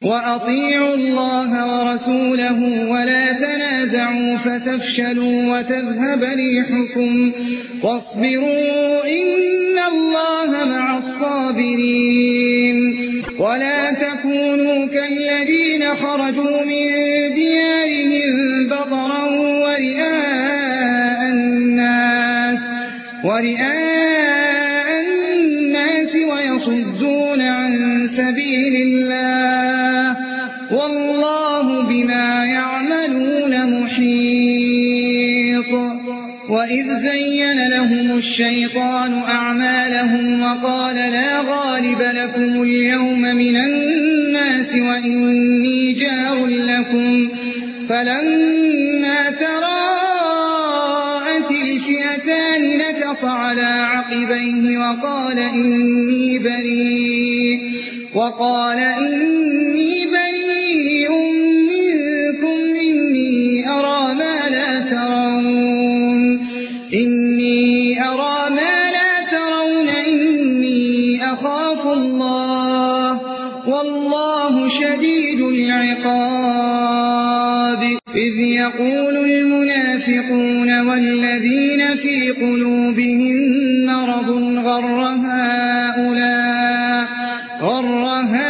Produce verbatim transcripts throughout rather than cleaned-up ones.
وأطيعوا الله ورسوله ولا تنازعوا فتفشلوا وتذهب ريحكم واصبروا إن الله مع الصابرين. ولا تكونوا كالذين خرجوا من ديارهم بطرا ورئاء الناس, ورئاء الناس ويصدون عن سبيل الله والله بما يعملون محيط. وإذ زين لهم الشيطان أعمالهم وقال لا غالب لكم اليوم من الناس وإني جار لكم, فلما تراءت الفئتان نكص على عقبيه وقال إني بريء, وقال إني بريء منكم إني أرى ما لا ترون إني أرى ما لا ترون إني أخاف الله والله شديد العقاب. إذ يقول المنافقون والذين في قلوبهم مرض غر هؤلاء غر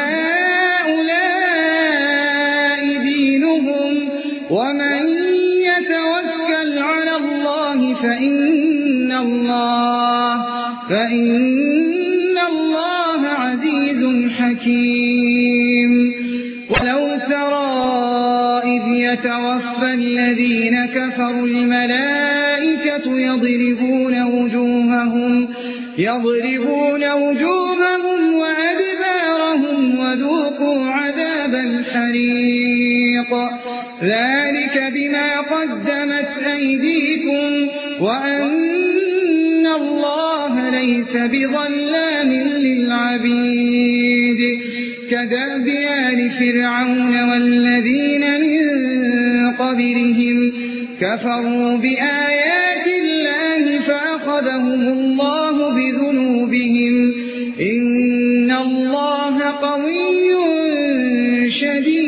هؤلاء دينهم ومن يتوكل على الله فإن الله فإن الله عزيز حكيم. ولو ترى إذ يتوفى الذين كفروا الملائكة يضربون وجوههم يضربون وجوههم وأدبارهم وذوقوا عذاب الحريق ذلك بما قدمت أيديكم وأن الله ليس بظلام للعبيد. كدأب آل فرعون والذين من قبلهم كفروا بآيات الله فأخذهم الله بذنوبهم إن الله قوي شديد